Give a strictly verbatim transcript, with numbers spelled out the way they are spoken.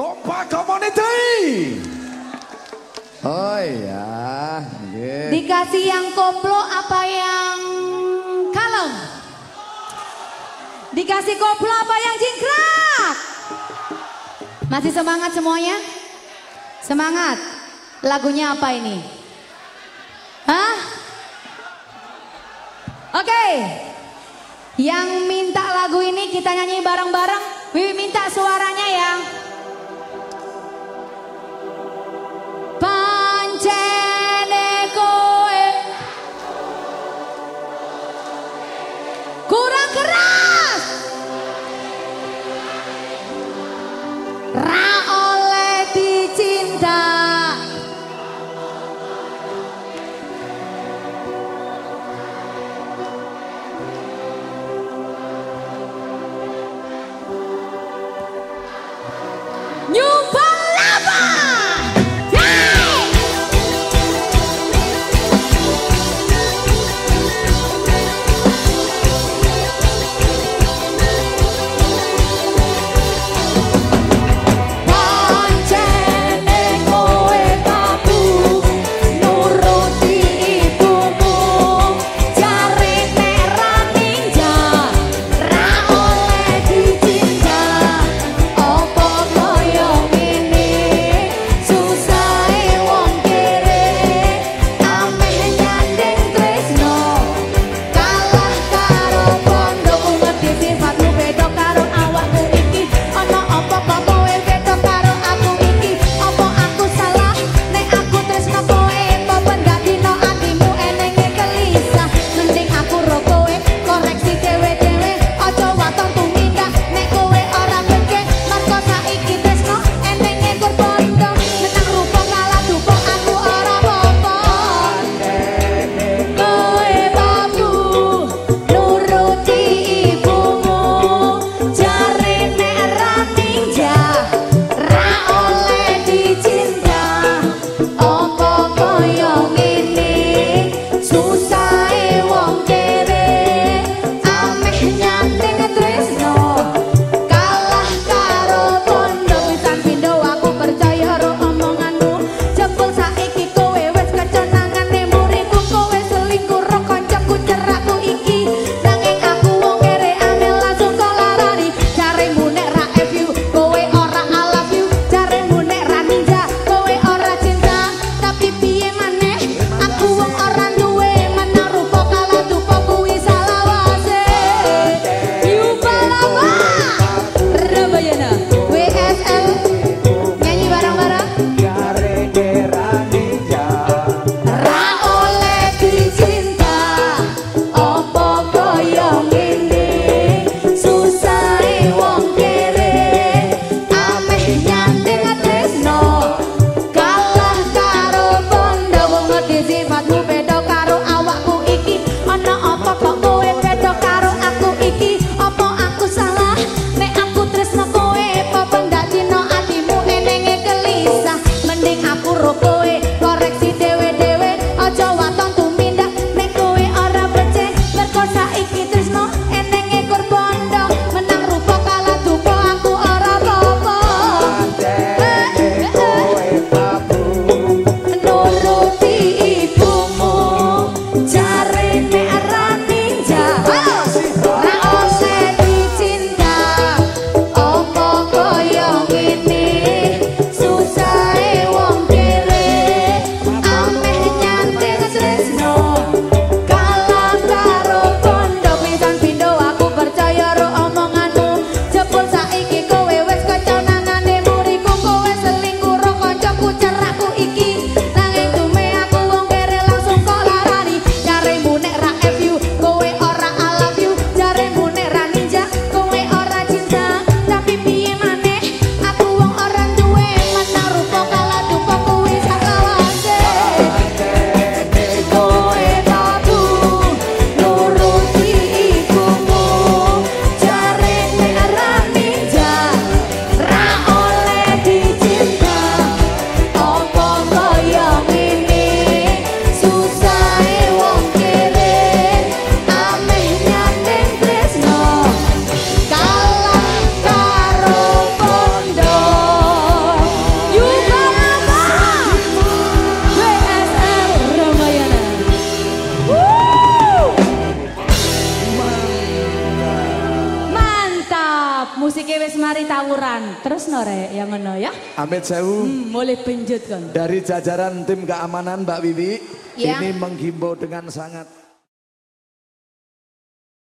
Kompak Community. Oh iya. Yeah. Dikasih yang koplo apa yang kalem? Dikasih koplo apa yang jingkrak? Masih semangat semuanya? Semangat. Lagunya apa ini? Hah? Oke. Okay. Yang minta lagu ini kita nyanyi bareng-bareng. Wiwi minta suaranya ya. Pancene koe kurang keras. Ra oleh dicinta. Nyumbang lava. Opo koyo musiknya wis mari tawuran. Terus nore yang ngono ya. Amit sewu. Hmm, boleh penjut kan. Dari jajaran tim keamanan Mbak Wiwi. Ya. Ini menghimbau dengan sangat